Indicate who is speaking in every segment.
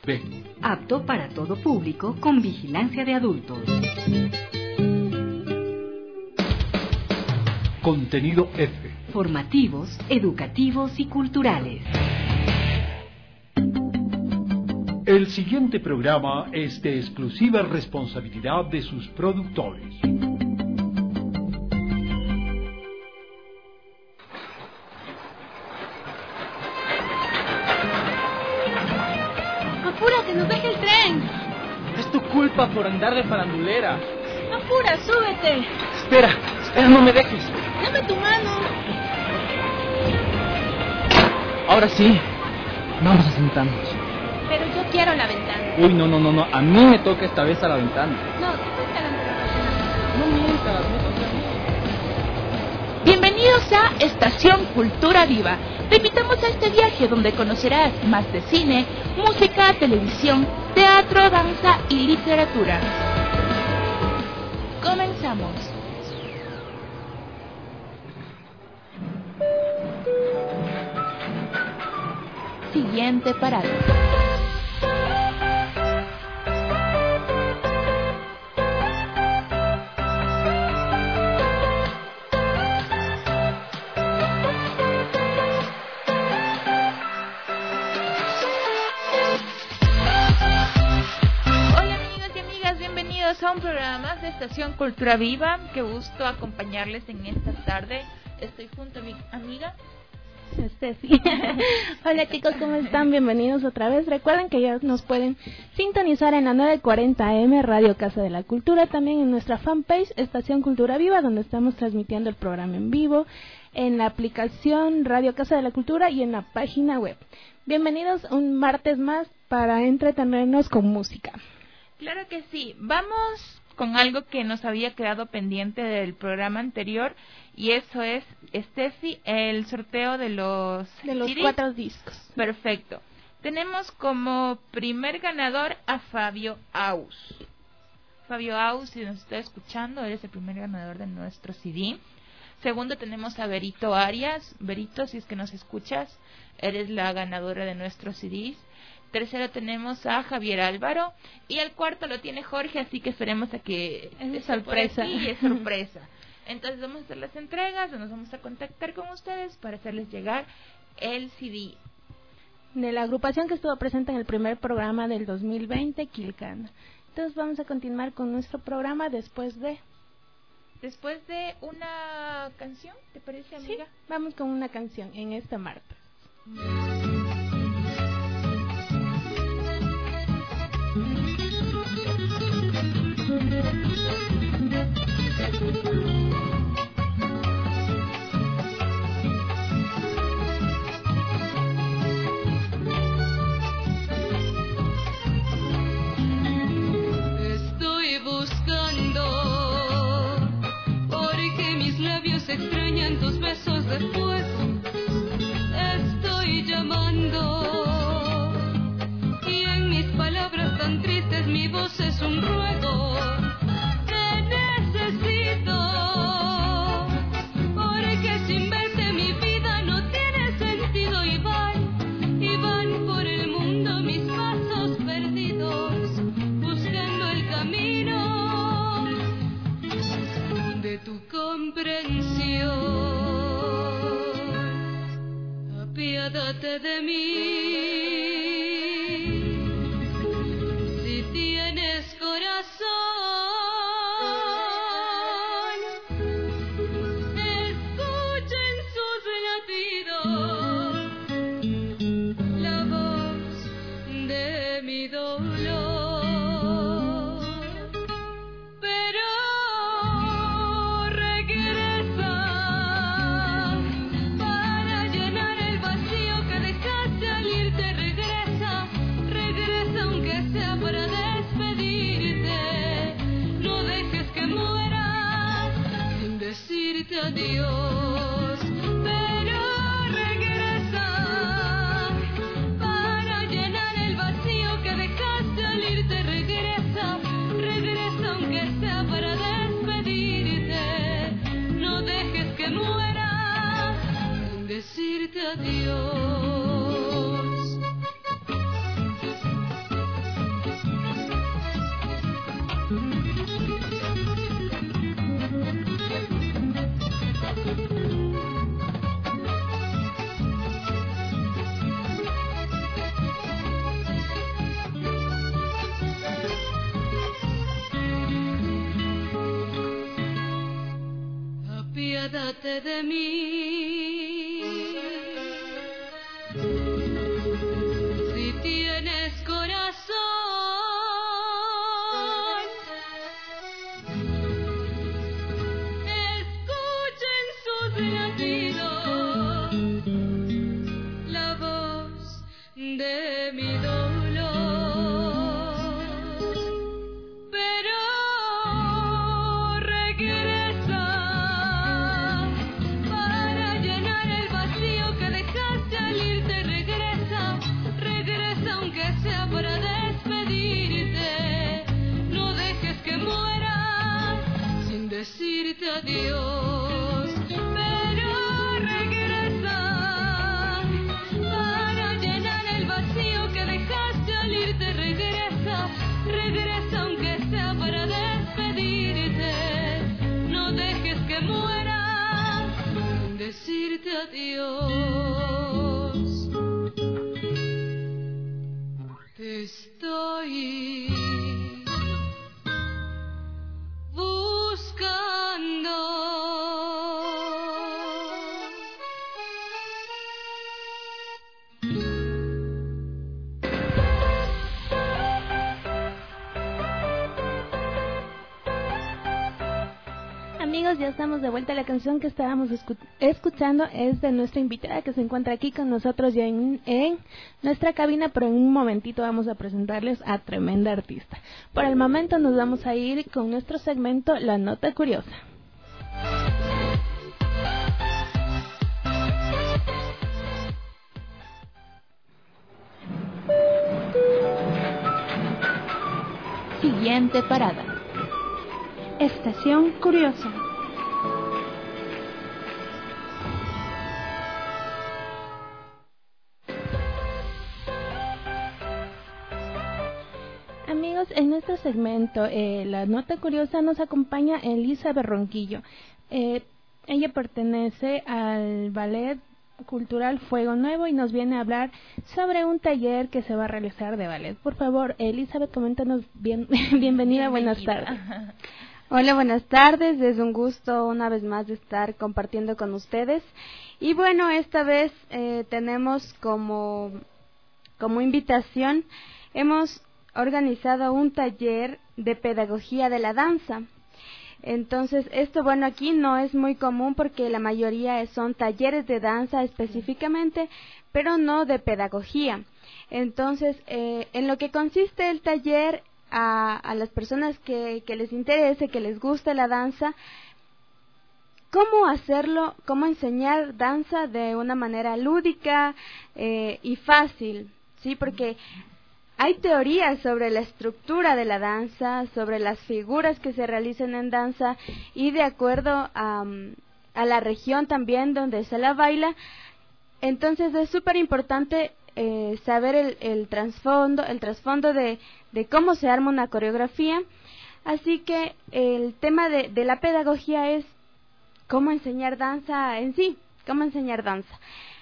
Speaker 1: B.
Speaker 2: Apto para todo público con vigilancia de adultos.
Speaker 1: Contenido F.
Speaker 2: Formativos, educativos y culturales.
Speaker 1: El siguiente programa es de exclusiva responsabilidad de sus productores.
Speaker 3: ¡Apúrate, nos deja el tren!
Speaker 4: Es tu culpa por andar de farandulera.
Speaker 3: ¡Apura, súbete!
Speaker 4: Espera, no me dejes.
Speaker 3: ¡Dame tu mano!
Speaker 4: Ahora sí, vamos a sentarnos.
Speaker 3: Pero yo quiero la ventana.
Speaker 4: Uy, no, a mí me toca esta vez a la ventana.
Speaker 3: No, te estoy esperando la ventana.
Speaker 4: No mientas, me toca a mí.
Speaker 5: Bienvenidos a Estación Cultura Viva. Te invitamos a este viaje donde conocerás más de cine, música, televisión, teatro, danza y literatura. Comenzamos. Siguiente parada. A un programa más de Estación Cultura Viva. Qué gusto acompañarles en esta tarde. Estoy junto a mi amiga
Speaker 6: Steffi. Hola chicos, ¿cómo están? Bienvenidos otra vez. Recuerden que ya nos pueden sintonizar en la 940 AM Radio Casa de la Cultura, también en nuestra fanpage Estación Cultura Viva, donde estamos transmitiendo el programa en vivo, en la aplicación Radio Casa de la Cultura y en la página web. Bienvenidos un martes más para entretenernos con música.
Speaker 5: Claro que sí. Vamos con algo que nos había quedado pendiente del programa anterior, y eso es, Steffi, el sorteo de los
Speaker 6: CDs. 4 discos.
Speaker 5: Perfecto. Tenemos como primer ganador a Fabio Aus. Fabio Aus, si nos está escuchando, eres el primer ganador de nuestro CD. Segundo tenemos a Berito Arias. Berito, si es que nos escuchas, eres la ganadora de nuestros CDs. Tercero tenemos a Javier Álvaro. Y el cuarto lo tiene Jorge, así que esperemos a que...
Speaker 6: Es sorpresa.
Speaker 5: Y es sorpresa. Entonces vamos a hacer las entregas, nos vamos a contactar con ustedes para hacerles llegar el CD.
Speaker 6: De la agrupación que estuvo presente en el primer programa del 2020, Quilcana. Entonces vamos a continuar con nuestro programa después de
Speaker 5: una canción, ¿te parece, amiga?
Speaker 6: Sí, vamos con una canción en este martes.
Speaker 7: Estoy buscando, porque mis labios extrañan tus besos de fuego. Estoy llamando, y en mis palabras tan tristes mi voz es un ruego. Te necesito, porque sin verte mi vida no tiene sentido. Y van por el mundo mis pasos perdidos, buscando el camino de tu comprensión. Apiádate de mí. Adiós, pero regresa para llenar el vacío que dejaste al irte. Regresa aunque sea para despedirte. No dejes que muera sin decirte adiós. acuérdate de mí. Si tienes corazón, escuchen sus latidos la voz de mi dolor, pero regresa para llenar el vacío que dejaste al irte. Regresa, regresa aunque sea para despedirte. No dejes que muera sin decirte adiós, pero regresa para llenar el vacío que dejaste al irte. Regresa, regresa aunque sea para despedirte. No dejes que muera sin decirte adiós. Te estoy buscando.
Speaker 6: Amigos, ya estamos de vuelta. La canción que estábamos escuchando es de nuestra invitada que se encuentra aquí con nosotros ya en nuestra cabina, pero en un momentito vamos a presentarles a tremenda artista. Por el momento nos vamos a ir con nuestro segmento La Nota Curiosa.
Speaker 2: Siguiente parada.
Speaker 6: Estación Curiosa. Amigos, en nuestro segmento La Nota Curiosa nos acompaña Elizabeth Ronquillo. Ella pertenece al Ballet Cultural Fuego Nuevo y nos viene a hablar sobre un taller que se va a realizar de ballet. Por favor, Elizabeth, coméntanos bienvenida, buenas tardes.
Speaker 8: Hola, buenas tardes, es un gusto una vez más de estar compartiendo con ustedes. Y bueno, esta vez tenemos como invitación, hemos organizado un taller de pedagogía de la danza. Entonces, esto, bueno, aquí no es muy común porque la mayoría son talleres de danza específicamente, pero no de pedagogía. Entonces, en lo que consiste el taller, a las personas que les interese, que les guste la danza, cómo hacerlo, cómo enseñar danza de una manera lúdica y fácil, ¿sí? Porque hay teorías sobre la estructura de la danza, sobre las figuras que se realizan en danza y de acuerdo a la región también donde se la baila. Entonces es súper importante saber el trasfondo de cómo se arma una coreografía. Así que el tema de la pedagogía es cómo enseñar danza en sí, cómo enseñar danza.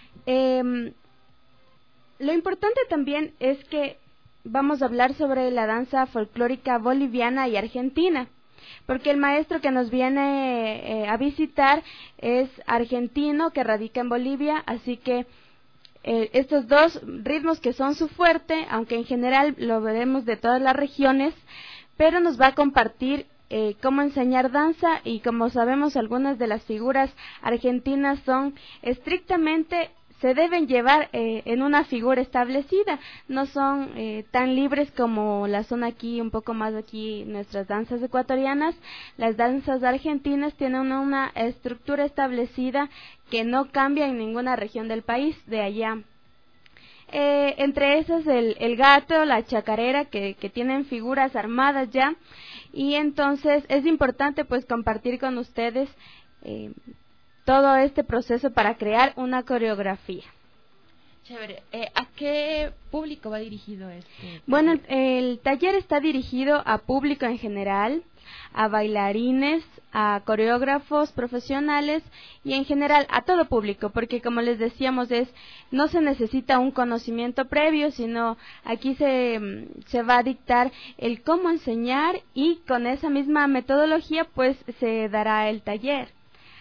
Speaker 8: Lo importante también es que vamos a hablar sobre la danza folclórica boliviana y argentina, porque el maestro que nos viene a visitar es argentino que radica en Bolivia, así que estos dos ritmos que son su fuerte, aunque en general lo veremos de todas las regiones, pero nos va a compartir cómo enseñar danza y como sabemos algunas de las figuras argentinas son estrictamente, se deben llevar en una figura establecida, no son tan libres como las son aquí, un poco más aquí nuestras danzas ecuatorianas. Las danzas argentinas tienen una estructura establecida que no cambia en ninguna región del país de allá. Entre esas el gato, la chacarera, que tienen figuras armadas ya, y entonces es importante pues compartir con ustedes todo este proceso para crear una coreografía.
Speaker 5: Chévere. ¿A qué público va dirigido este?
Speaker 8: Bueno, el taller está dirigido a público en general, a bailarines, a coreógrafos profesionales y en general a todo público, porque como les decíamos no se necesita un conocimiento previo, sino aquí se va a dictar el cómo enseñar y con esa misma metodología pues se dará el taller.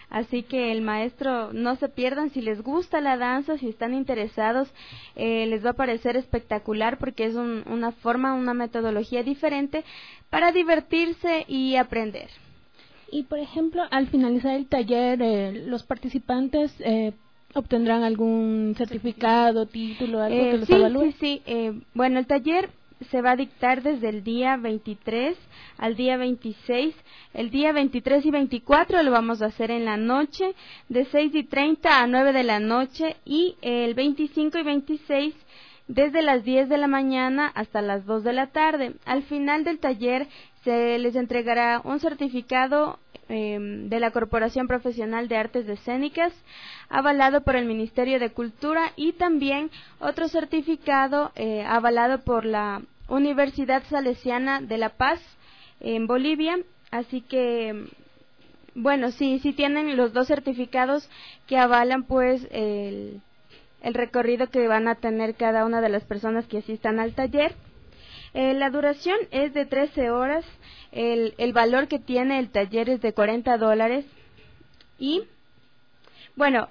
Speaker 8: así que el maestro, no se pierdan, si les gusta la danza, si están interesados, les va a parecer espectacular porque es una forma, una metodología diferente para divertirse y aprender.
Speaker 6: Y por ejemplo, al finalizar el taller, los participantes obtendrán algún certificado, título, algo que los evalúe.
Speaker 8: Sí. Bueno, el taller se va a dictar desde el día 23 al día 26. El día 23 y 24 lo vamos a hacer en la noche, de 6:30 a 9 de la noche, y el 25 y 26 desde las 10 de la mañana hasta las 2 de la tarde. Al final del taller se les entregará un certificado de la Corporación Profesional de Artes Escénicas, avalado por el Ministerio de Cultura, y también otro certificado avalado por la Universidad Salesiana de La Paz en Bolivia. Así que, bueno, sí tienen los dos certificados que avalan pues el recorrido que van a tener cada una de las personas que asistan al taller. La duración es de 13 horas, el valor que tiene el taller es de $40, y bueno,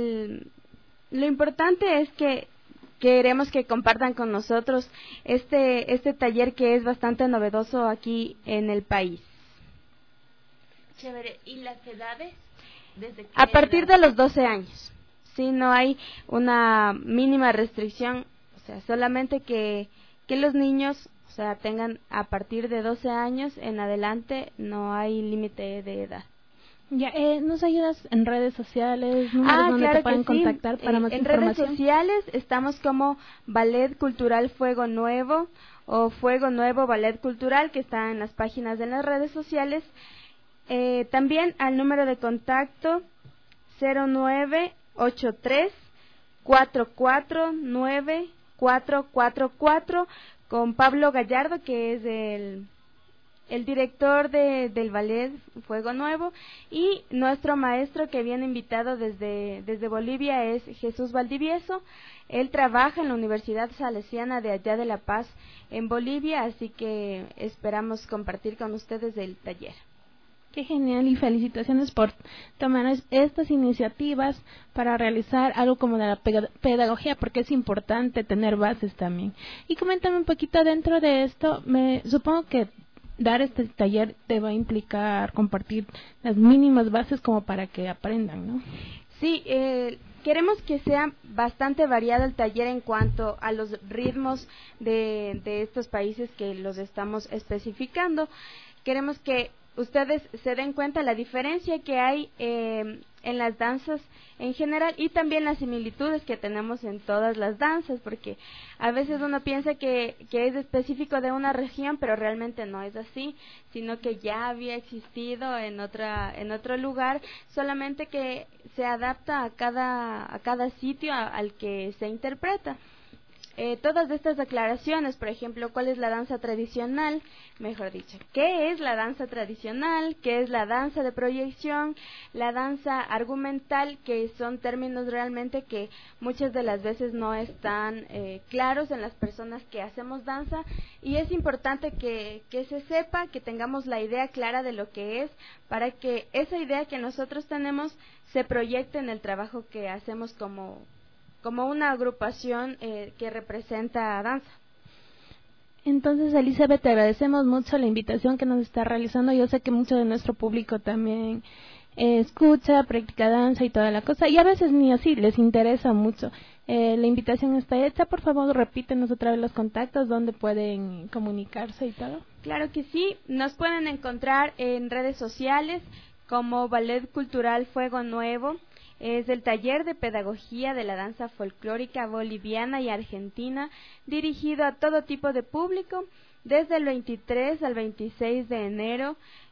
Speaker 8: lo importante es que queremos que compartan con nosotros este taller que es bastante novedoso aquí en el país.
Speaker 5: Chévere. ¿Y las edades? ¿Desde qué
Speaker 8: A partir
Speaker 5: edad?
Speaker 8: de los 12 años. Sí, no hay una mínima restricción, o sea, solamente que los niños, o sea, tengan a partir de 12 años en adelante, no hay límite de edad.
Speaker 6: Ya, ¿nos ayudas en redes sociales, números donde
Speaker 8: claro
Speaker 6: te pueden
Speaker 8: que sí.
Speaker 6: contactar para más
Speaker 8: en
Speaker 6: información?
Speaker 8: redes sociales estamos como Ballet Cultural Fuego Nuevo o Fuego Nuevo Ballet Cultural, que está en las páginas de las redes sociales. También al número de contacto 0983-449-444 con Pablo Gallardo, que es el director del ballet Fuego Nuevo, y nuestro maestro que viene invitado desde Bolivia es Jesús Valdivieso. Él trabaja en la Universidad Salesiana de allá de La Paz en Bolivia, así que esperamos compartir con ustedes el taller.
Speaker 6: Qué genial, y felicitaciones por tomar estas iniciativas para realizar algo como de la pedagogía, porque es importante tener bases también. Y coméntame un poquito dentro de esto, supongo que dar este taller te va a implicar compartir las mínimas bases como para que aprendan, ¿no?
Speaker 8: Sí, queremos que sea bastante variado el taller en cuanto a los ritmos de estos países que los estamos especificando. Queremos que ustedes se den cuenta la diferencia que hay en las danzas en general, y también las similitudes que tenemos en todas las danzas, porque a veces uno piensa que es específico de una región, pero realmente no es así, sino que ya había existido en otro lugar, solamente que se adapta a cada sitio al que se interpreta. Todas estas aclaraciones, por ejemplo, ¿cuál es la danza tradicional? Mejor dicho, ¿qué es la danza tradicional? ¿Qué es la danza de proyección? La danza argumental, que son términos realmente que muchas de las veces no están claros en las personas que hacemos danza, y es importante que se sepa, que tengamos la idea clara de lo que es, para que esa idea que nosotros tenemos se proyecte en el trabajo que hacemos como una agrupación que representa danza.
Speaker 6: Entonces, Elizabeth, te agradecemos mucho la invitación que nos está realizando. Yo sé que mucho de nuestro público también escucha, practica danza y toda la cosa, y a veces ni así les interesa mucho. La invitación está hecha. Por favor, repítenos otra vez los contactos, donde pueden comunicarse y todo.
Speaker 8: Claro que sí, nos pueden encontrar en redes sociales como Ballet Cultural Fuego Nuevo. Es el taller de pedagogía de la danza folclórica boliviana y argentina, dirigido a todo tipo de público, desde el 23 al 26 de enero.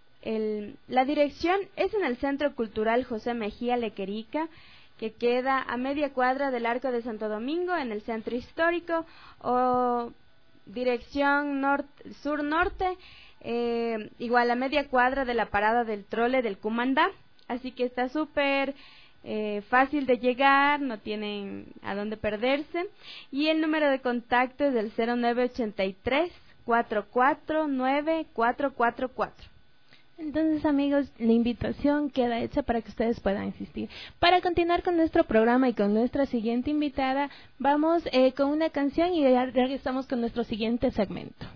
Speaker 8: La dirección es en el Centro Cultural José Mejía Lequerica, que queda a media cuadra del Arco de Santo Domingo, en el centro histórico, o dirección sur-norte, igual a media cuadra de la parada del trole del Cumandá. Así que está súper fácil de llegar, no tienen a dónde perderse. Y el número de contacto es del 0983-449-444.
Speaker 6: Entonces, amigos, la invitación queda hecha para que ustedes puedan asistir. Para continuar con nuestro programa y con nuestra siguiente invitada, vamos con una canción y ya regresamos con nuestro siguiente segmento.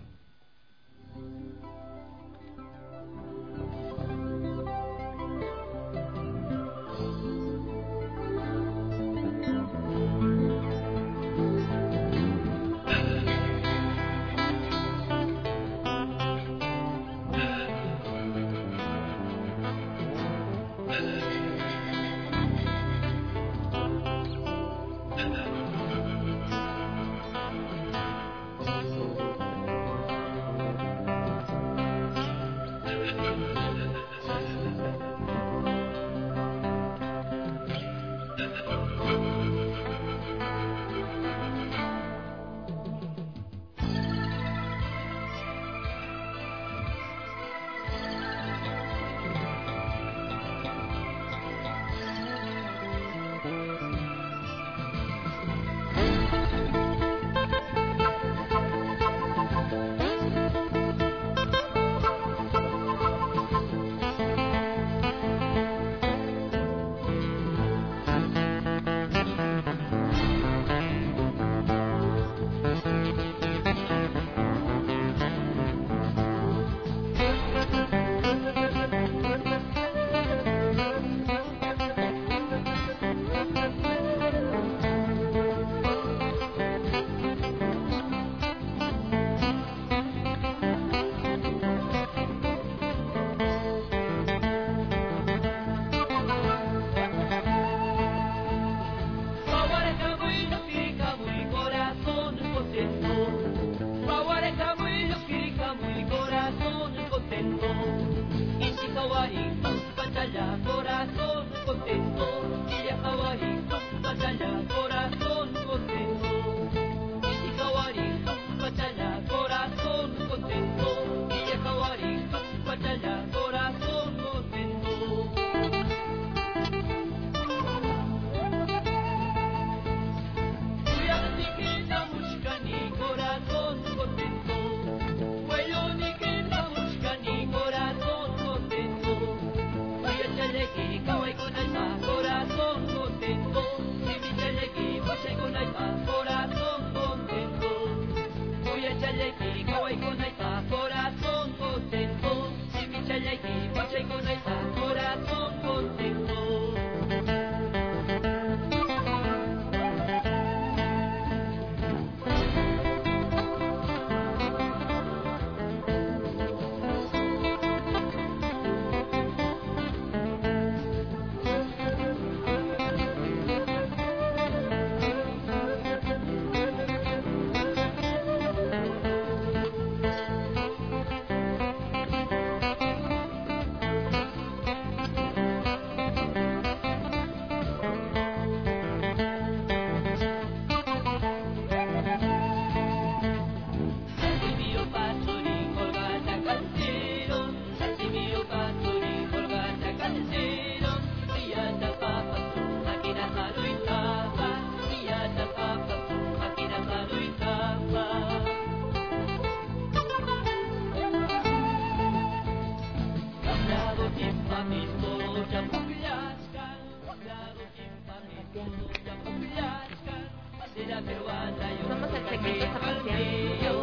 Speaker 5: Somos el segmento Zapateando.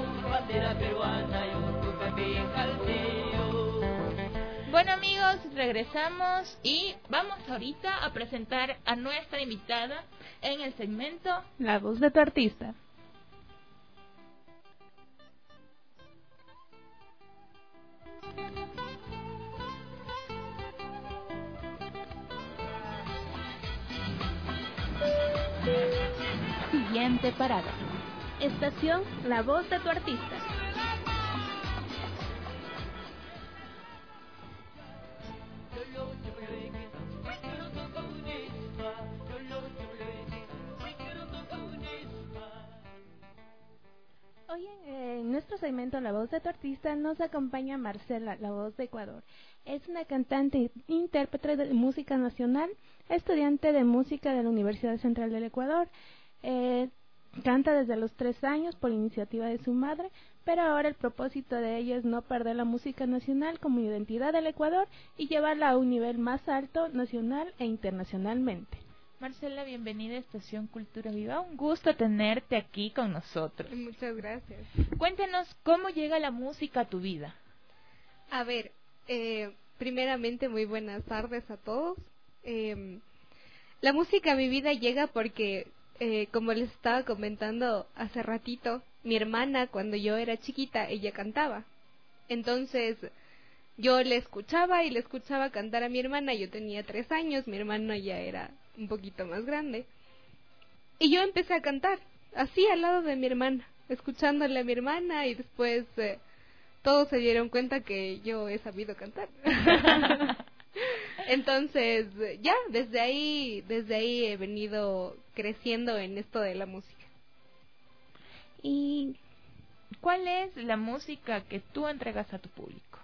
Speaker 5: Bueno, amigos, regresamos y vamos ahorita a presentar a nuestra invitada en el segmento
Speaker 6: La voz de tu artista. Siguiente parada. Estación La voz de tu artista. Hoy en nuestro segmento La voz de tu artista nos acompaña Marcela, la voz de Ecuador. Es una cantante e intérprete de música nacional, estudiante de música de la Universidad Central del Ecuador. Canta desde los 3 años por iniciativa de su madre, pero ahora el propósito de ella es no perder la música nacional como identidad del Ecuador y llevarla a un nivel más alto nacional e internacionalmente.
Speaker 5: Marcela, bienvenida a Estación Cultura Viva. Un gusto tenerte aquí con nosotros.
Speaker 8: Muchas gracias.
Speaker 5: Cuéntanos cómo llega la música a tu vida.
Speaker 8: A ver, primeramente muy buenas tardes a todos. La música a mi vida llega porque, como les estaba comentando hace ratito, mi hermana cuando yo era chiquita, ella cantaba. Entonces yo le escuchaba y le escuchaba cantar a mi hermana. Yo tenía 3 años, mi hermana ya era un poquito más grande. Y yo empecé a cantar, así al lado de mi hermana, escuchándole a mi hermana, y después todos se dieron cuenta que yo he sabido cantar. Entonces, ya, desde ahí he venido creciendo en esto de la música.
Speaker 5: ¿Y cuál es la música que tú entregas a tu público?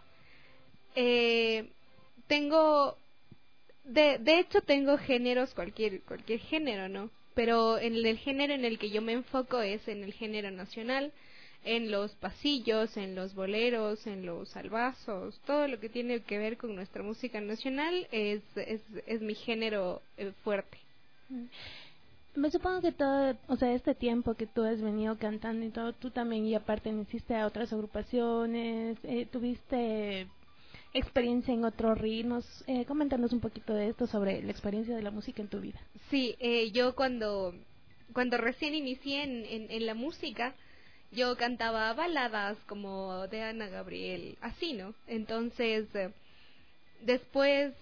Speaker 8: Tengo, de hecho tengo géneros, cualquier género, ¿no? Pero en el género en el que yo me enfoco es en el género nacional, en los pasillos, en los boleros, en los salvazos, todo lo que tiene que ver con nuestra música nacional es mi género fuerte.
Speaker 6: Me supongo que todo, o sea, este tiempo que tú has venido cantando y todo, tú también ya perteneciste a otras agrupaciones, tuviste experiencia en otros ritmos. Coméntanos un poquito de esto sobre la experiencia de la música en tu vida.
Speaker 8: Sí, yo cuando recién inicié en la música, yo cantaba baladas como de Ana Gabriel, así, ¿no? Entonces, después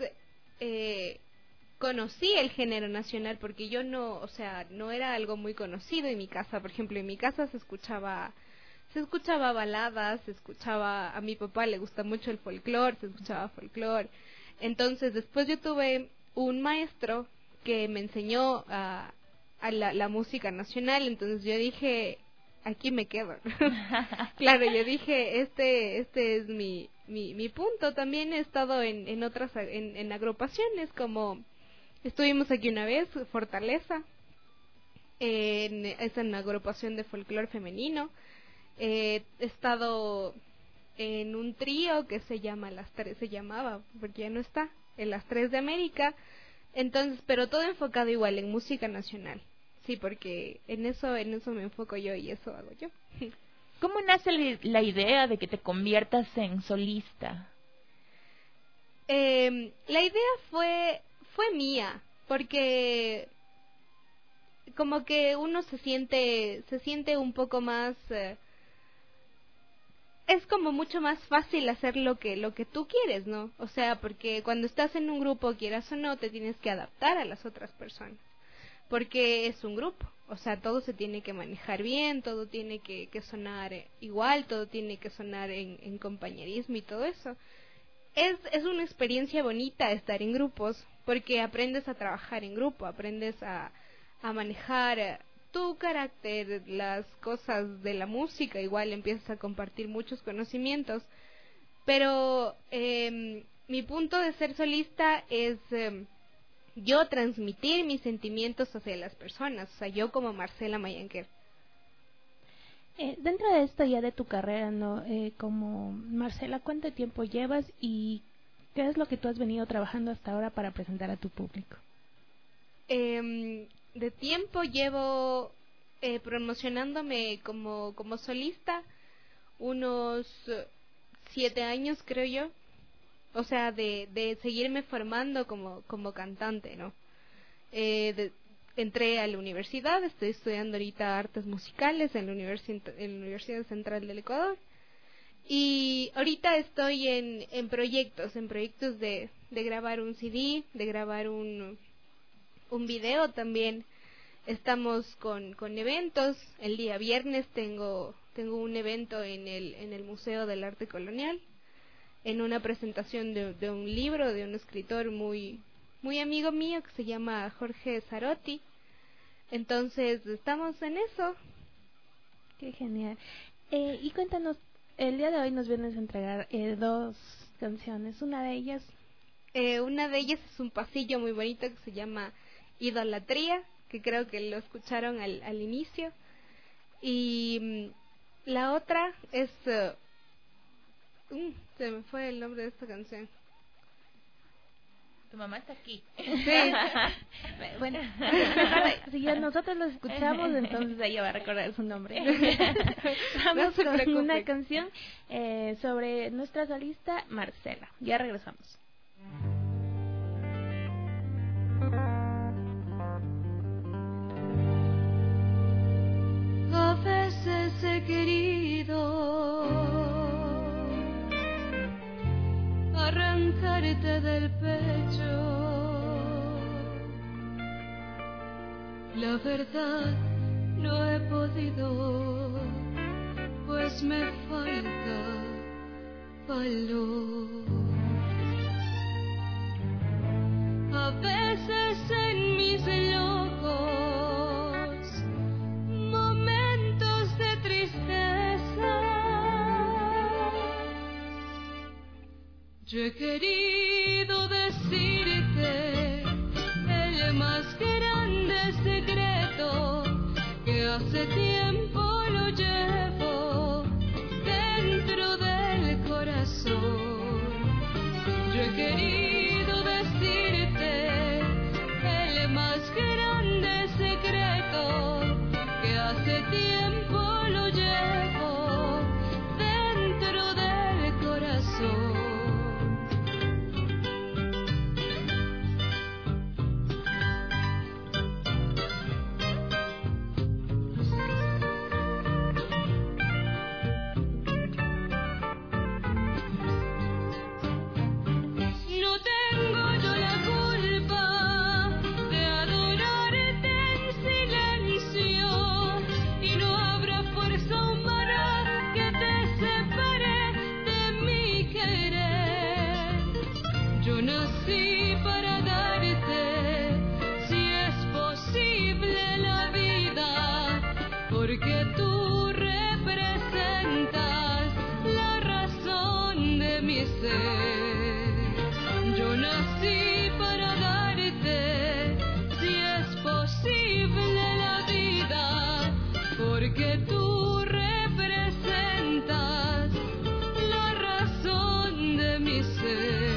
Speaker 8: conocí el género nacional porque yo no era algo muy conocido en mi casa. Por ejemplo, en mi casa se escuchaba baladas, a mi papá le gusta mucho el folclore, se escuchaba folclore. Entonces, después yo tuve un maestro que me enseñó a la música nacional. Entonces yo dije, aquí me quedo. Claro, yo dije, este es mi punto. También he estado en otras en agrupaciones, como estuvimos aquí una vez, Fortaleza, es una agrupación de folclore femenino. He estado en un trío que se llamaba, porque ya no está, en Las Tres de América. Entonces, pero todo enfocado igual en música nacional. Sí, porque en eso me enfoco yo y eso hago yo.
Speaker 5: ¿Cómo nace la idea de que te conviertas en solista?
Speaker 8: La idea fue mía, porque como que uno se siente un poco más, es como mucho más fácil hacer lo que tú quieres, ¿no? O sea, porque cuando estás en un grupo, quieras o no, te tienes que adaptar a las otras personas, porque es un grupo. O sea, todo se tiene que manejar bien, todo tiene que sonar igual, todo tiene que sonar en compañerismo y todo eso. Es una experiencia bonita estar en grupos, porque aprendes a trabajar en grupo, aprendes a manejar tu carácter, las cosas de la música, igual empiezas a compartir muchos conocimientos. Pero mi punto de ser solista es yo transmitir mis sentimientos hacia las personas, o sea, yo como Marcela Mayanquer.
Speaker 6: Dentro de esto ya de tu carrera, ¿no? Como Marcela, ¿cuánto tiempo llevas y qué es lo que tú has venido trabajando hasta ahora para presentar a tu público?
Speaker 8: De tiempo llevo promocionándome como solista unos 7 años, creo yo. O sea, de seguirme formando como cantante, ¿no? Entré a la universidad, estoy estudiando ahorita artes musicales en la Universidad Central del Ecuador. Y ahorita estoy en proyectos de grabar un CD, de grabar un video también. Estamos con eventos. El día viernes tengo un evento en el Museo del Arte Colonial, en una presentación de un libro de un escritor muy amigo mío que se llama Jorge Zarotti. Entonces estamos en eso.
Speaker 6: Qué genial. Y cuéntanos, el día de hoy nos vienes a entregar 2 canciones. Una de ellas
Speaker 8: es un pasillo muy bonito que se llama Idolatría, que creo que lo escucharon al inicio. Y
Speaker 6: La otra es... se me fue el nombre de esta canción.
Speaker 5: Tu mamá está aquí.
Speaker 6: Sí. Bueno, si ya nosotros lo escuchamos, entonces ella va a recordar su nombre. Vamos con una canción sobre nuestra solista Marcela. Ya regresamos.
Speaker 7: A veces he querido arrancarte del pecho, la verdad no he podido, pues me falta valor. A veces en mis locos momentos de tristeza yo he querido decirte el más grande secreto que hace tiempo lo llevo dentro del corazón. Yo he querido decirte el más grande secreto que hace tiempo lo llevo dentro del corazón. Porque tú representas la razón de mi ser. Yo nací para darte, si es posible, la vida, porque tú representas la razón de mi ser.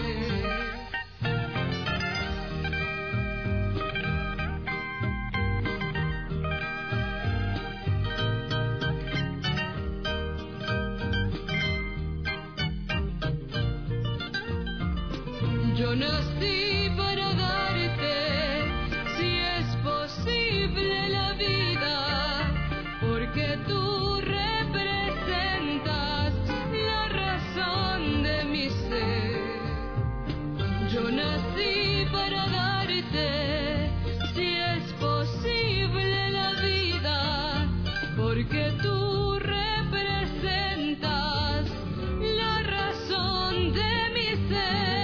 Speaker 7: Yo nací para darte, si es posible, la vida, porque tú representas la razón de mi ser. Yo nací para darte, si es posible, la vida, porque tú representas la razón de mi ser.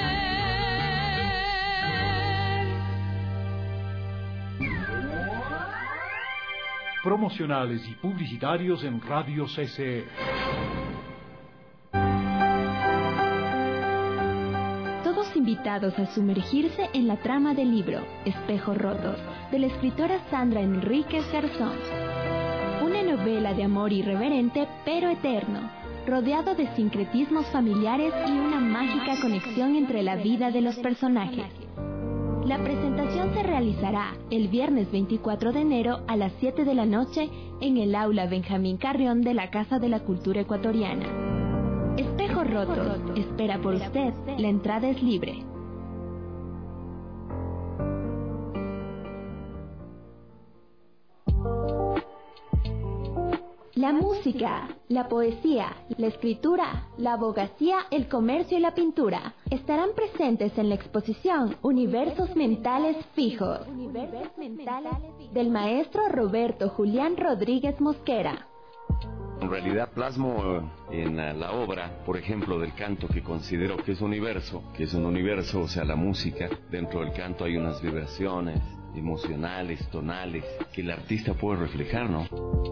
Speaker 1: Promocionales y publicitarios en Radio CCE.
Speaker 9: Todos invitados a sumergirse en la trama del libro Espejos Rotos, de la escritora Sandra Enríquez Garzón. Una novela de amor irreverente pero eterno, rodeado de sincretismos familiares y una mágica conexión entre la vida de los personajes. La presentación se realizará el viernes 24 de enero a las 7 de la noche en el aula Benjamín Carrión de la Casa de la Cultura Ecuatoriana. Espejos Rotos espera por usted, la entrada es libre. La música, la poesía, la escritura, la abogacía, el comercio y la pintura estarán presentes en la exposición Universos Mentales Fijos del maestro Roberto Julián Rodríguez Mosquera.
Speaker 10: En realidad plasmo en la obra, por ejemplo, del canto, que considero que es un universo, o sea, la música. Dentro del canto hay unas vibraciones emocionales, tonales, que el artista puede reflejar, ¿no?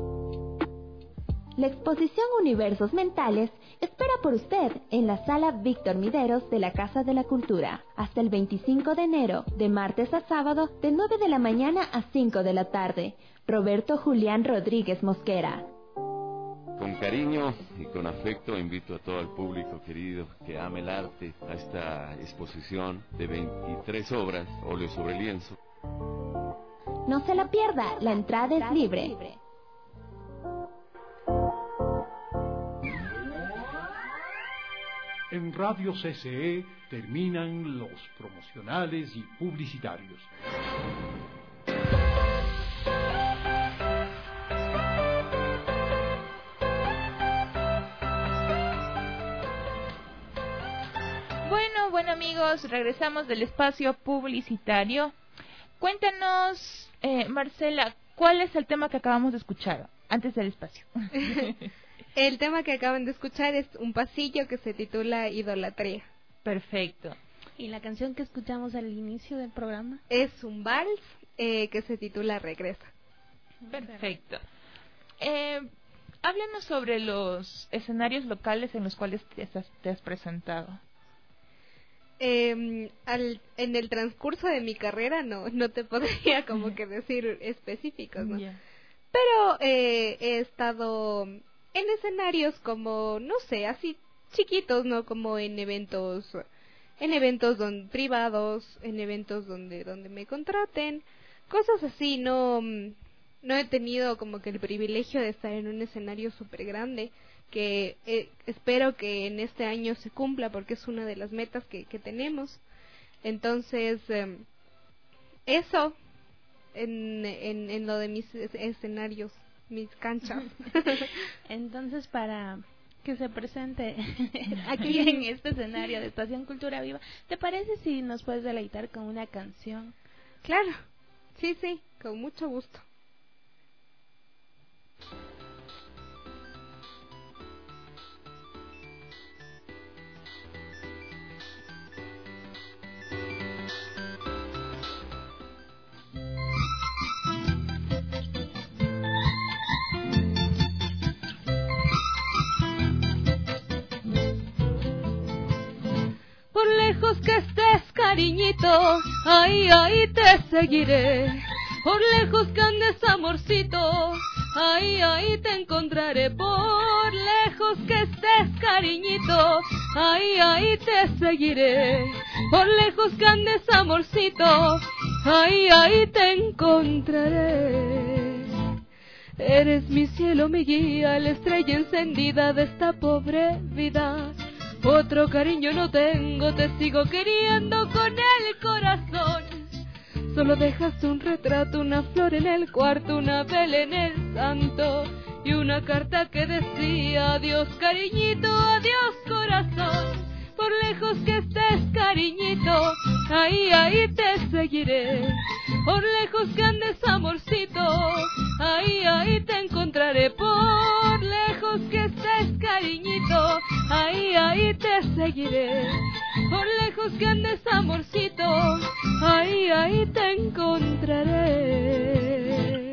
Speaker 9: La exposición Universos Mentales espera por usted en la Sala Víctor Mideros de la Casa de la Cultura hasta el 25 de enero, de martes a sábado, de 9 de la mañana a 5 de la tarde. Roberto Julián Rodríguez Mosquera.
Speaker 10: Con cariño y con afecto invito a todo el público querido que ame el arte a esta exposición de 23 obras, óleo sobre lienzo.
Speaker 9: No se la pierda, la entrada es libre.
Speaker 1: En Radio CCE terminan los promocionales y publicitarios.
Speaker 5: Bueno amigos, regresamos del espacio publicitario. Cuéntanos, Marcela, ¿cuál es el tema que acabamos de escuchar antes del espacio?
Speaker 8: El tema que acaban de escuchar es un pasillo que se titula Idolatría.
Speaker 5: Perfecto.
Speaker 6: ¿Y la canción que escuchamos al inicio del programa?
Speaker 8: Es un vals que se titula Regresa.
Speaker 5: Perfecto. Háblanos sobre los escenarios locales en los cuales te has presentado.
Speaker 8: En el transcurso de mi carrera no te podría como que decir específicos, ¿no?
Speaker 5: Yeah.
Speaker 8: Pero he estado en escenarios como, no sé, así chiquitos, ¿no? Como en eventos privados, en eventos donde me contraten, cosas así. No he tenido como que el privilegio de estar en un escenario súper grande, que espero que en este año se cumpla porque es una de las metas que tenemos. Entonces, eso en lo de mis escenarios, mis canchas.
Speaker 6: Entonces, para que se presente aquí en este escenario de Estación Cultura Viva, ¿te parece si nos puedes deleitar con una canción?
Speaker 8: Claro, sí, con mucho gusto. Por lejos que estés, cariñito, ahí te seguiré. Por lejos que andes, amorcito, ahí te encontraré. Por lejos que estés, cariñito, ahí te seguiré. Por lejos que andes, amorcito, ahí te encontraré. Eres mi cielo, mi guía, la estrella encendida de esta pobre vida. Otro cariño no tengo, te sigo queriendo con el corazón. Solo dejaste un retrato, una flor en el cuarto, una vela en el santo y una carta que decía adiós cariñito, adiós corazón. Por lejos que estés, cariñito, ahí te seguiré. Por lejos que andes, amorcito, ahí te encontraré. Por lejos que estés, cariñito, ahí te seguiré. Por lejos que andes, amorcito, ahí te encontraré.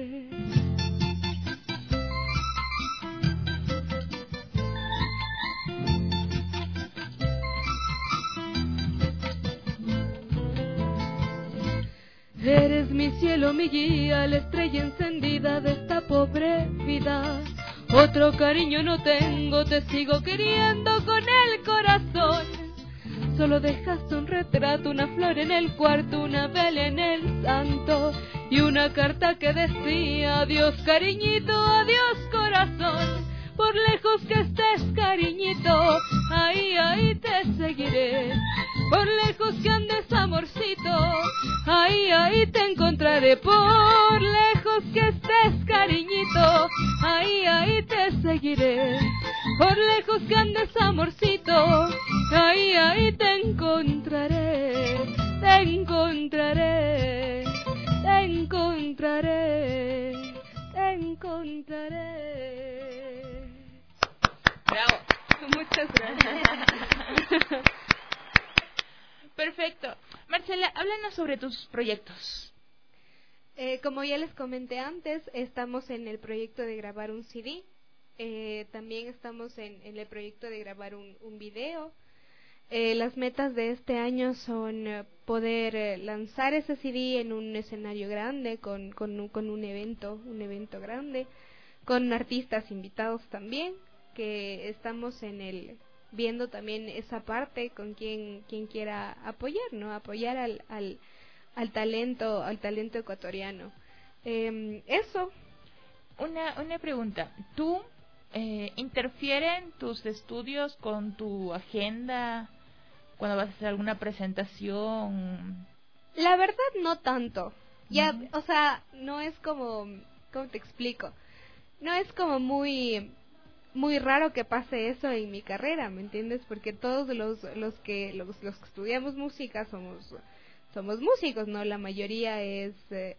Speaker 8: Eres mi cielo, mi guía, la estrella encendida de esta pobre vida. Otro cariño no tengo, te sigo queriendo con el corazón. Solo dejaste un retrato, una flor en el cuarto, una vela en el santo y una carta que decía adiós cariñito, adiós corazón. Por lejos que estés, cariñito, ahí te seguiré. Por lejos que andes, amorcito, ahí te encontraré. Por lejos que estés, cariñito, ahí te seguiré. Por lejos que andes, amorcito, ahí te encontraré. Te encontraré, te encontraré, te encontraré.
Speaker 5: Bravo.
Speaker 8: Muchas gracias.
Speaker 5: Perfecto. Marcela, háblanos sobre tus proyectos.
Speaker 8: Como ya les comenté antes, estamos en el proyecto de grabar un CD. También estamos en el proyecto de grabar un video. Las metas de este año son poder lanzar ese CD en un escenario grande, con un evento grande. con artistas invitados también, que estamos viendo también esa parte con quien quiera apoyar, ¿no? Apoyar al talento ecuatoriano. Eso.
Speaker 5: Una pregunta. ¿Tú interfieren tus estudios con tu agenda cuando vas a hacer alguna presentación?
Speaker 8: La verdad no tanto. Ya, o sea, no es como, ¿cómo te explico? No es como muy raro que pase eso en mi carrera, ¿me entiendes? Porque todos los que estudiamos música somos músicos, ¿no? La mayoría es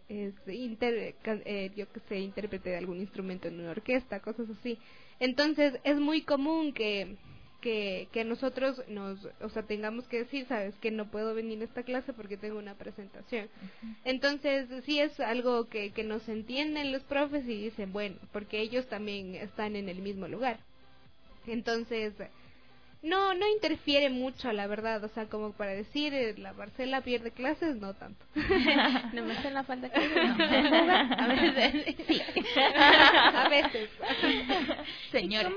Speaker 8: intérprete de algún instrumento en una orquesta, cosas así. Entonces es muy común que nosotros tengamos que decir, sabes, que no puedo venir a esta clase porque tengo una presentación. Entonces sí es algo que nos entienden los profes y dicen, bueno, porque ellos también están en el mismo lugar. Entonces no interfiere mucho, la verdad, o sea, como para decir, la Marcela pierde clases, no tanto.
Speaker 6: No me hacen la falta clases, no. A veces sí.
Speaker 8: A veces.
Speaker 5: Señora.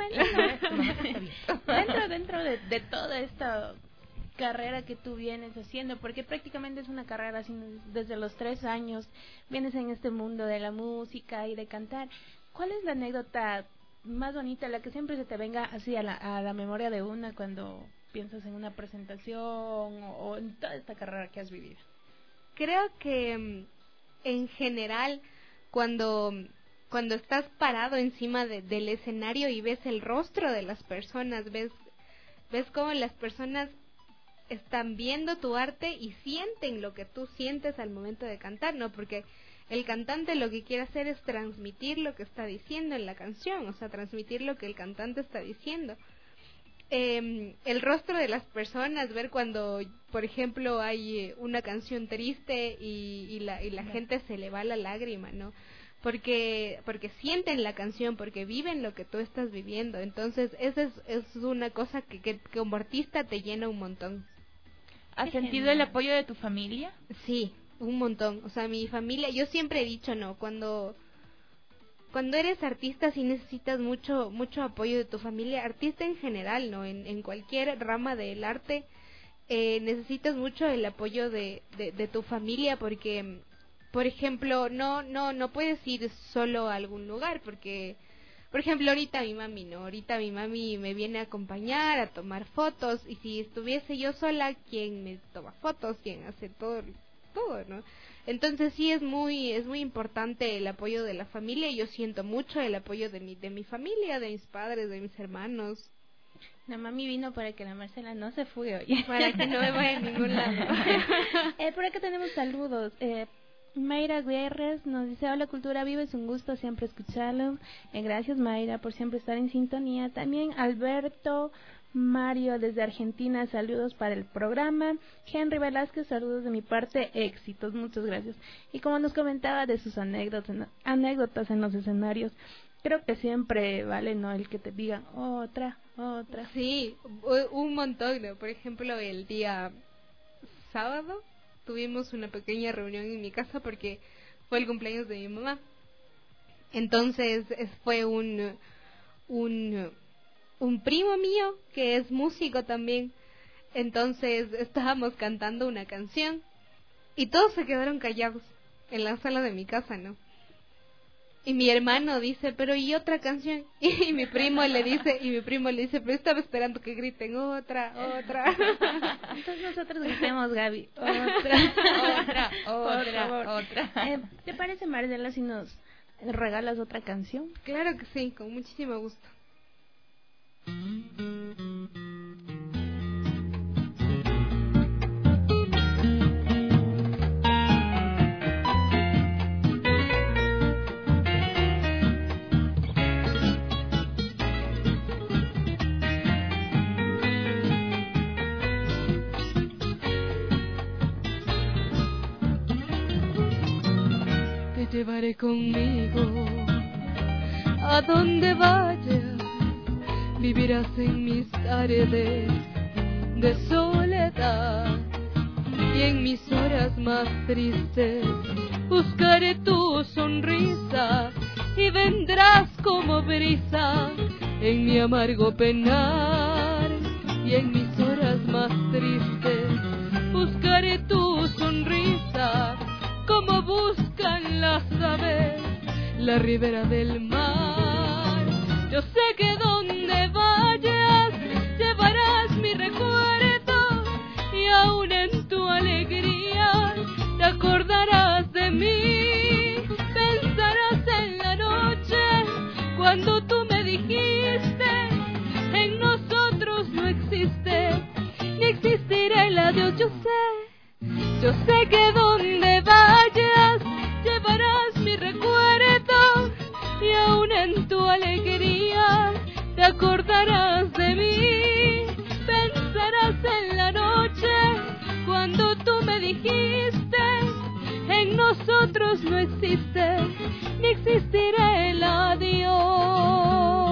Speaker 6: Dentro de toda esta carrera que tú vienes haciendo, porque prácticamente es una carrera así, desde los 3 años vienes en este mundo de la música y de cantar. ¿Cuál es la anécdota más bonita, la que siempre se te venga así a la memoria de una cuando piensas en una presentación o en toda esta carrera que has vivido?
Speaker 8: Creo que en general cuando estás parado encima del escenario y ves el rostro de las personas, ves cómo las personas están viendo tu arte y sienten lo que tú sientes al momento de cantar, ¿no? Porque el cantante lo que quiere hacer es transmitir lo que está diciendo en la canción, o sea, transmitir lo que el cantante está diciendo. El rostro de las personas, ver cuando, por ejemplo, hay una canción triste y la gente se le va la lágrima, ¿no? Porque sienten la canción, porque viven lo que tú estás viviendo. Entonces, esa es una cosa que como artista te llena un montón.
Speaker 5: ¿Has sentido el apoyo de tu familia?
Speaker 8: Sí, un montón. O sea, mi familia, yo siempre he dicho, ¿no? Cuando eres artista sí necesitas mucho apoyo de tu familia, artista en general, ¿no? En cualquier rama del arte necesitas mucho el apoyo de tu familia, porque, por ejemplo, no puedes ir solo a algún lugar, porque, por ejemplo, ahorita mi mami me viene a acompañar, a tomar fotos, y si estuviese yo sola, ¿quién me toma fotos? ¿Quién hace todo, ¿no? Entonces sí es muy importante el apoyo de la familia, y yo siento mucho el apoyo de mi familia, de mis padres, de mis hermanos.
Speaker 6: La mami vino para que la Marcela no se fugue hoy.
Speaker 8: Para que no me vaya a ningún lado.
Speaker 6: Por acá tenemos saludos. Mayra Guerres nos dice: hola Cultura Viva, es un gusto siempre escucharlo. Gracias Mayra por siempre estar en sintonía. También Alberto Mario desde Argentina, saludos para el programa. Henry Velázquez, saludos de mi parte, éxitos, muchas gracias. Y como nos comentaba de sus anécdotas en los escenarios, creo que siempre vale, ¿no?, el que te digan otra.
Speaker 8: Sí, un montón, ¿no? Por ejemplo, el día sábado tuvimos una pequeña reunión en mi casa porque fue el cumpleaños de mi mamá. Entonces fue un primo mío que es músico también. Entonces estábamos cantando una canción y todos se quedaron callados en la sala de mi casa, ¿no? Y mi hermano dice, pero ¿y otra canción? Y mi primo le dice, pero estaba esperando que griten otra.
Speaker 6: Entonces nosotros gritemos, Gaby, otra. ¿Te parece, Marcela, si nos regalas otra canción?
Speaker 8: Claro que sí, con muchísimo gusto. Te llevaré conmigo a donde vayas, vivirás en mis tardes de soledad.
Speaker 7: y en mis horas más tristes buscaré tu sonrisa y vendrás como brisa en mi amargo penar. Y en mis horas más tristes buscaré tu sonrisa como buscan las aves la ribera del mar. Yo sé que donde vayas llevarás mi recuerdo y aún en tu alegría te acordarás de mí. Pensarás en la noche cuando tú me dijiste: en nosotros no existe ni existirá el adiós. Yo sé que donde vayas llevarás mi recuerdo y aún en tu alegría te acordarás de mí. Pensarás en la noche cuando tú me dijiste: en nosotros no existe ni existirá el adiós.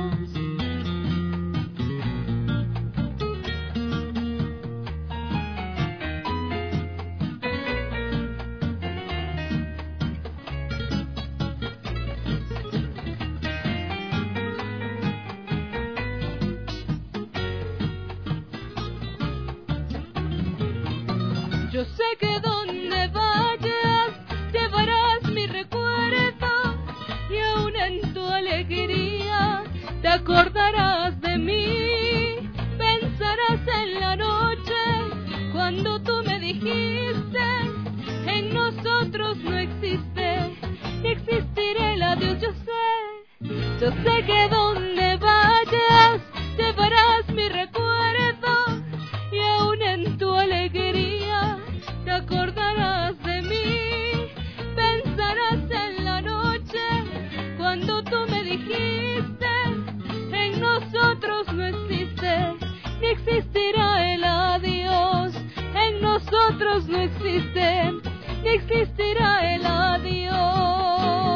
Speaker 7: Yo sé que donde vayas llevarás mi recuerdo y aún en tu alegría te acordarás de mí. Pensarás en la noche cuando tú me dijiste: en nosotros no existe ni existirá el adiós. Yo sé que donde vayas llevarás mi recuerdo y aún en tu alegría te acordarás de mí. Pensarás en la noche cuando tú me dijiste: en nosotros no existe ni existirá el adiós. En nosotros no existe ni existirá el adiós.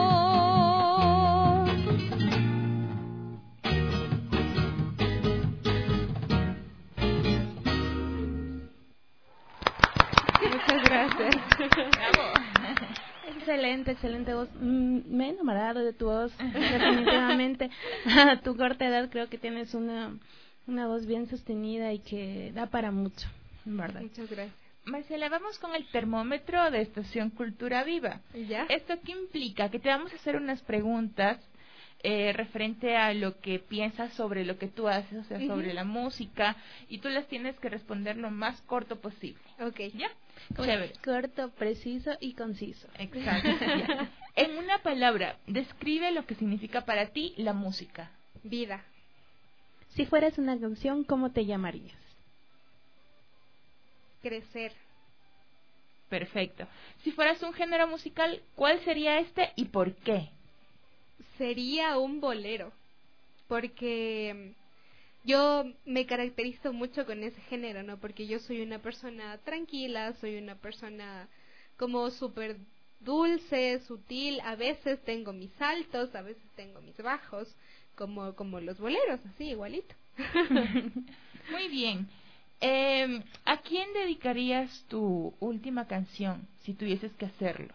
Speaker 7: Muchas gracias.
Speaker 5: Bravo.
Speaker 6: Excelente voz. Me he enamorado de tu voz, definitivamente. A tu corta edad creo que tienes una voz bien sostenida y que da para mucho, en verdad.
Speaker 7: Muchas gracias.
Speaker 5: Marcela, vamos con el termómetro de Estación Cultura Viva.
Speaker 7: ¿Ya?
Speaker 5: ¿Esto qué implica? Que te vamos a hacer unas preguntas referente a lo que piensas sobre lo que tú haces, o sea, sobre la música, y tú las tienes que responder lo más corto posible.
Speaker 7: Ok.
Speaker 5: ¿Ya?
Speaker 6: Chévere. Corto, preciso y conciso.
Speaker 5: Exacto. Ya. En una palabra, describe lo que significa para ti la música.
Speaker 7: Vida.
Speaker 6: Si fueras una canción, ¿cómo te llamarías?
Speaker 7: Crecer.
Speaker 5: Perfecto. Si fueras un género musical, ¿cuál sería este y por qué?
Speaker 7: Sería un bolero, porque yo me caracterizo mucho con ese género, ¿no? Porque yo soy una persona tranquila, soy una persona como súper dulce, sutil. A veces tengo mis altos, a veces tengo mis bajos, como los boleros, así, igualito.
Speaker 5: Muy bien. ¿A quién dedicarías tu última canción si tuvieses que hacerlo?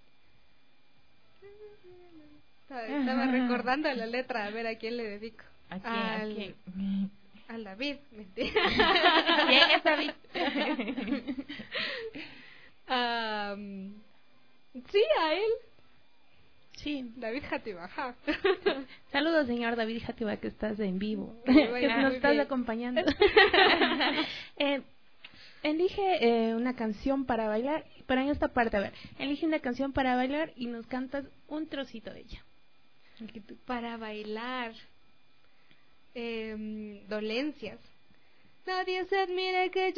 Speaker 7: Estaba recordando la letra, a ver a quién le dedico.
Speaker 5: ¿A quién? ¿A quién?
Speaker 7: Al David, mentira.
Speaker 5: ¿Quién es David?
Speaker 7: Sí, a él.
Speaker 6: Sí.
Speaker 7: David Jatibajá.
Speaker 6: Saludos, señor David Jatibajá, que estás en vivo,
Speaker 7: Bueno,
Speaker 6: que nos estás
Speaker 7: bien.
Speaker 6: acompañando. Elige una canción para bailar, pero en esta parte, a ver, elige una canción para bailar y nos cantas un trocito de ella.
Speaker 7: Para bailar. Dolencias. Nadie se admire que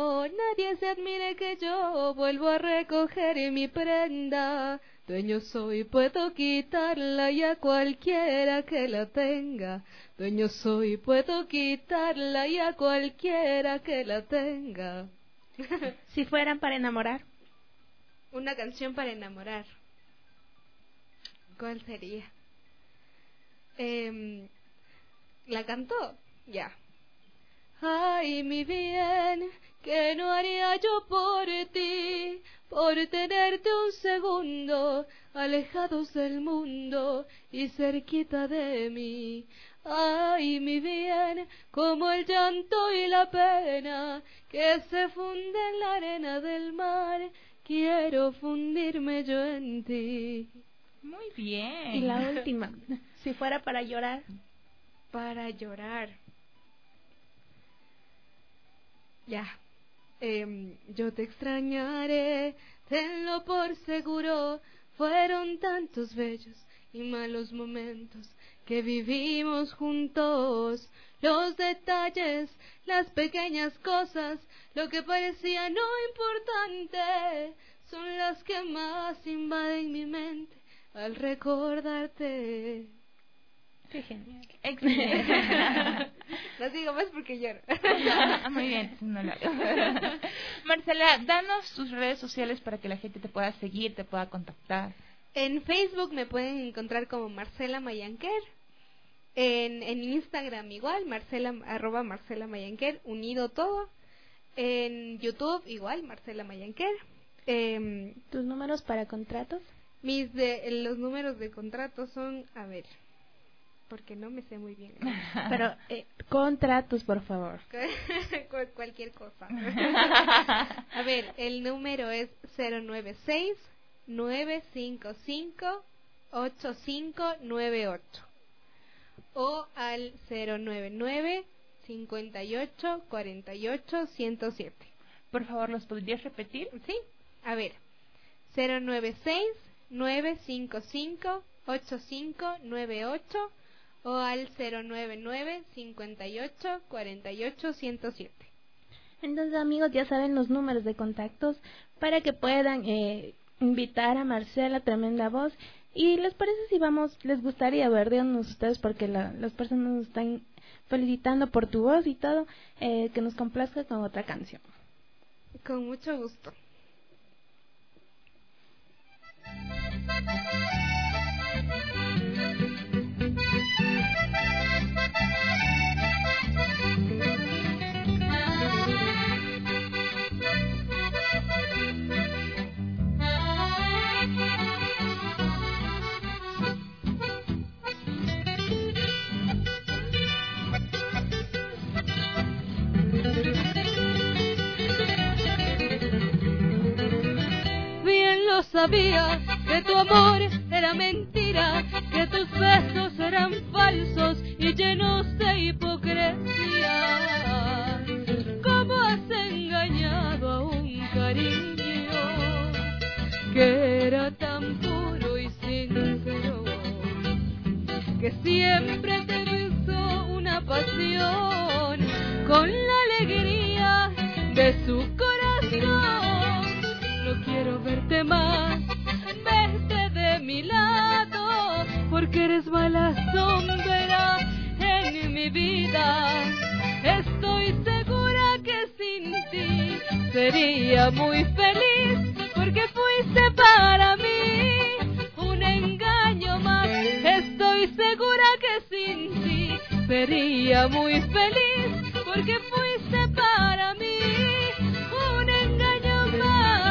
Speaker 7: yo vuelvo a recoger mi prenda. Dueño soy, puedo quitarla y a cualquiera que la tenga. Dueño soy, puedo quitarla y a cualquiera que la tenga.
Speaker 6: Si fueran para enamorar.
Speaker 7: Una canción para enamorar. ¿Cuál sería? ¿La cantó? Ya. Ay, mi bien, ¿Qué no haría yo por ti? Por tenerte un segundo, alejados del mundo y cerquita de mí. Ay, mi bien, como el llanto y la pena que se funde en la arena del mar, quiero fundirme yo en ti.
Speaker 5: Muy bien.
Speaker 6: Y la última, si fuera para llorar.
Speaker 7: Para llorar. Ya. Yo te extrañaré, tenlo por seguro. Fueron tantos bellos y malos momentos que vivimos juntos. Los detalles, las pequeñas cosas, lo que parecía no importante, son las que más invaden mi mente al recordarte.
Speaker 6: Qué genial.
Speaker 5: Excelente.
Speaker 7: No digo más porque lloro.
Speaker 5: Muy bien, no lo hago. Marcela, danos tus redes sociales para que la gente te pueda seguir, te pueda contactar.
Speaker 7: En Facebook me pueden encontrar como Marcela Mayanquer. En Instagram igual, @Marcela Mayanquer, unido todo. En YouTube igual, Marcela Mayanquer.
Speaker 6: ¿Tus números para contratos?
Speaker 7: Los números de contrato son, a ver, porque no me sé muy bien.
Speaker 6: Pero contratos, por favor.
Speaker 7: Cualquier cosa. A ver, el número es 096-955-8598 o al 099-5848-107.
Speaker 5: Por favor, ¿los podrías repetir?
Speaker 7: Sí, a ver, 096-955-8598 o al 099-5848-107.
Speaker 6: Entonces, amigos, ya saben los números de contactos para que puedan invitar a Marcela, tremenda voz. ¿Y les parece si les gustaría ver, díganos ustedes, porque las personas nos están felicitando por tu voz y todo, que nos complazca con otra canción?
Speaker 7: Con mucho gusto. Bien lo sabía, que tu amor era mentira, que tus besos eran falsos y llenos de hipocresía. ¿Cómo has engañado a un cariño que era tan puro y sincero, que siempre te hizo una pasión con la alegría de su corazón? No quiero verte más, vete de mi lado, porque eres mala sombra en mi vida. Estoy segura que sin ti sería muy feliz, porque fuiste para mí un engaño más. Estoy segura que sin ti sería muy feliz, porque fuiste para mí un engaño más.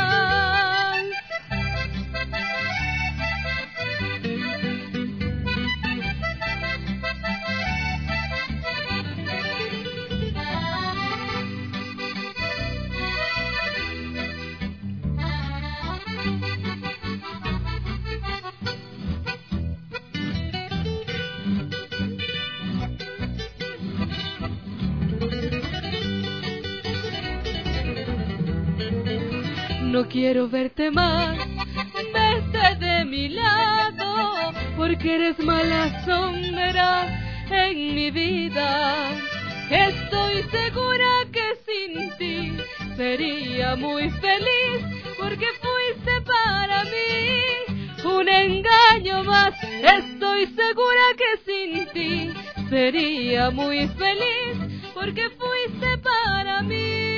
Speaker 7: No quiero verte más, vete de mi lado, porque eres mala sombra en mi vida. Estoy segura que sin ti sería muy feliz, porque fuiste para mí un engaño más. Estoy segura que sin ti sería muy feliz, porque fuiste para mí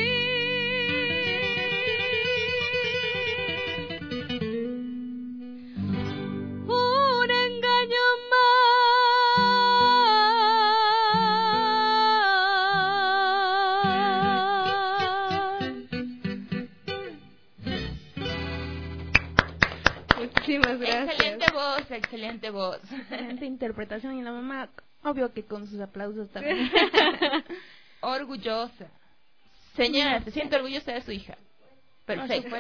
Speaker 7: un engaño
Speaker 8: Muchísimas gracias.
Speaker 5: Excelente voz.
Speaker 6: Excelente interpretación y la mamá, obvio que con sus aplausos también.
Speaker 5: Orgullosa. Señora, se siente orgullosa de su hija. Perfecto.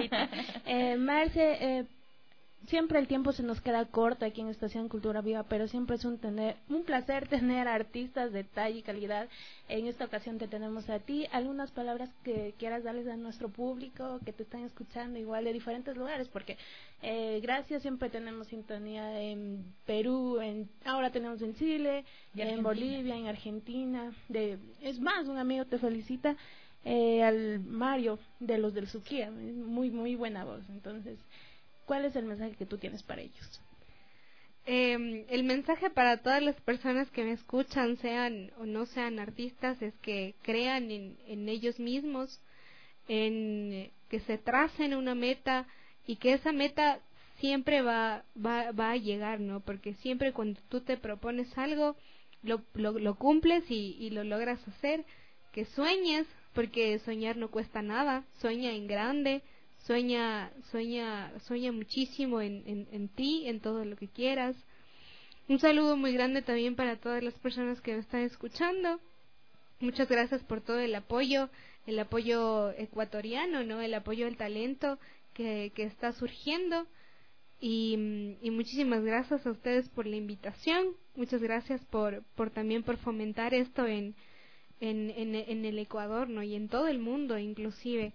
Speaker 6: Marce, siempre el tiempo se nos queda corto aquí en Estación Cultura Viva, pero siempre es un placer tener artistas de talla y calidad. En esta ocasión te tenemos a ti. ¿Algunas palabras que quieras darles a nuestro público que te están escuchando igual de diferentes lugares? Porque gracias, siempre tenemos sintonía en Perú, ahora tenemos en Chile, en Bolivia, en Argentina. Es más, un amigo te felicita, al Mario de los del Suquía, muy muy buena voz. Entonces, ¿cuál es el mensaje que tú tienes para ellos?
Speaker 8: El mensaje para todas las personas que me escuchan, sean o no sean artistas, es que crean en ellos mismos, en que se tracen una meta y que esa meta siempre va a llegar, ¿no? Porque siempre cuando tú te propones algo, lo cumples y lo logras hacer. Que sueñes, porque soñar no cuesta nada. Sueña en grande. Sueña muchísimo en ti, en todo lo que quieras. Un saludo muy grande también para todas las personas que me están escuchando. Muchas gracias por todo el apoyo ecuatoriano, ¿no? El apoyo al talento que está surgiendo. Y muchísimas gracias a ustedes por la invitación. Muchas gracias también por fomentar esto en el Ecuador, ¿no? Y en todo el mundo, inclusive.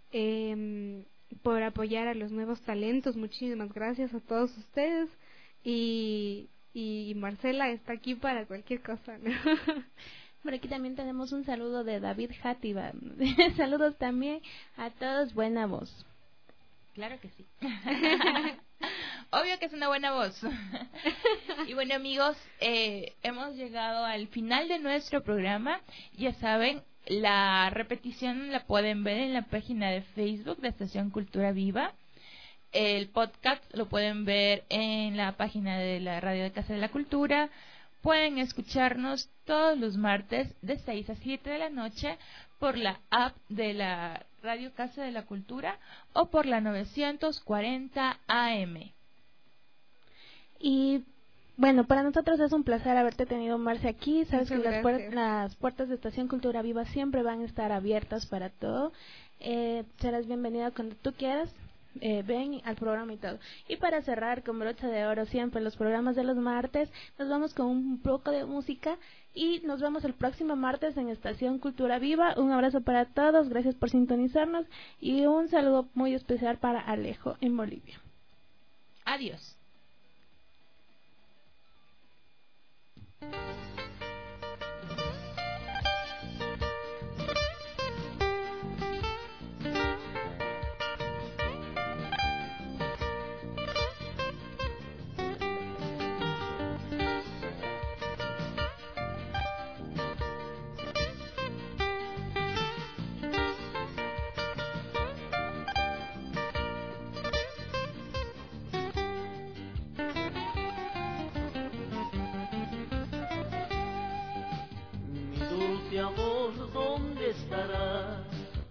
Speaker 8: Por apoyar a los nuevos talentos. Muchísimas gracias a todos ustedes y Marcela está aquí para cualquier cosa, ¿no?
Speaker 6: Por aquí también tenemos un saludo de David Játiva. Saludos también a todos, buena voz.
Speaker 5: Claro que sí. Obvio que es una buena voz. Y bueno, amigos, hemos llegado al final de nuestro programa. Ya saben, la repetición la pueden ver en la página de Facebook de Estación Cultura Viva. El podcast lo pueden ver en la página de la Radio de Casa de la Cultura. Pueden escucharnos todos los martes de 6 a 7 de la noche por la app de la Radio Casa de la Cultura o por la 940 AM.
Speaker 6: Y bueno, para nosotros es un placer haberte tenido, Marce, aquí. Sabes que las puertas de Estación Cultura Viva siempre van a estar abiertas para todo. Serás bienvenida cuando tú quieras. Ven al programa y todo. Y para cerrar con brocha de oro siempre los programas de los martes, nos vamos con un poco de música y nos vemos el próximo martes en Estación Cultura Viva. Un abrazo para todos, gracias por sintonizarnos y un saludo muy especial para Alejo en Bolivia.
Speaker 5: Adiós.
Speaker 11: Amor, ¿dónde estarás?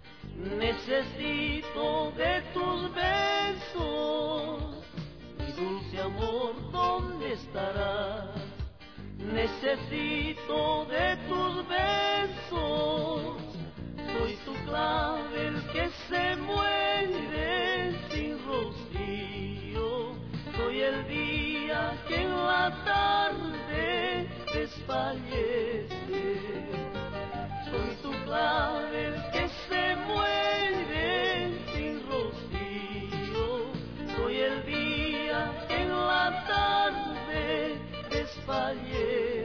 Speaker 11: Necesito de tus besos. Mi dulce amor, ¿dónde estarás? Necesito de tus besos. Soy tu clavel que se muere sin rocío. Soy el día que en la tarde desfallece. Soy tu clavel que se muere sin rocío. Soy el día que en la tarde desfallece.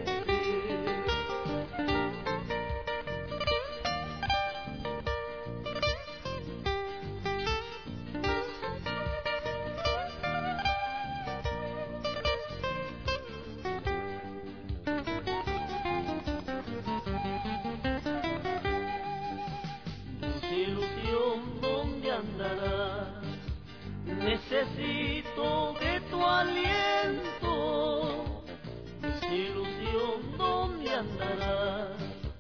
Speaker 11: Necesito de tu aliento, ilusión, ¿dónde andarás?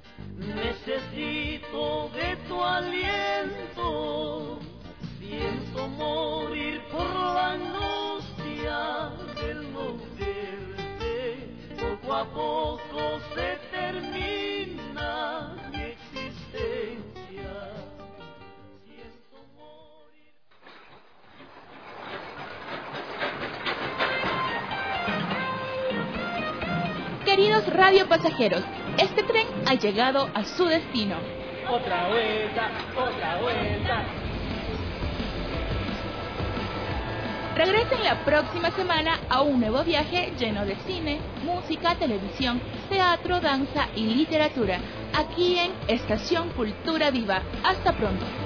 Speaker 11: Necesito de tu aliento, siento morir por la angustia poco se termina mi existencia. Siento morir.
Speaker 5: Queridos radiopasajeros, este tren ha llegado a su destino.
Speaker 11: Otra vuelta, otra vuelta.
Speaker 5: Regresen la próxima semana a un nuevo viaje lleno de cine, música, televisión, teatro, danza y literatura, aquí en Estación Cultura Viva. Hasta pronto.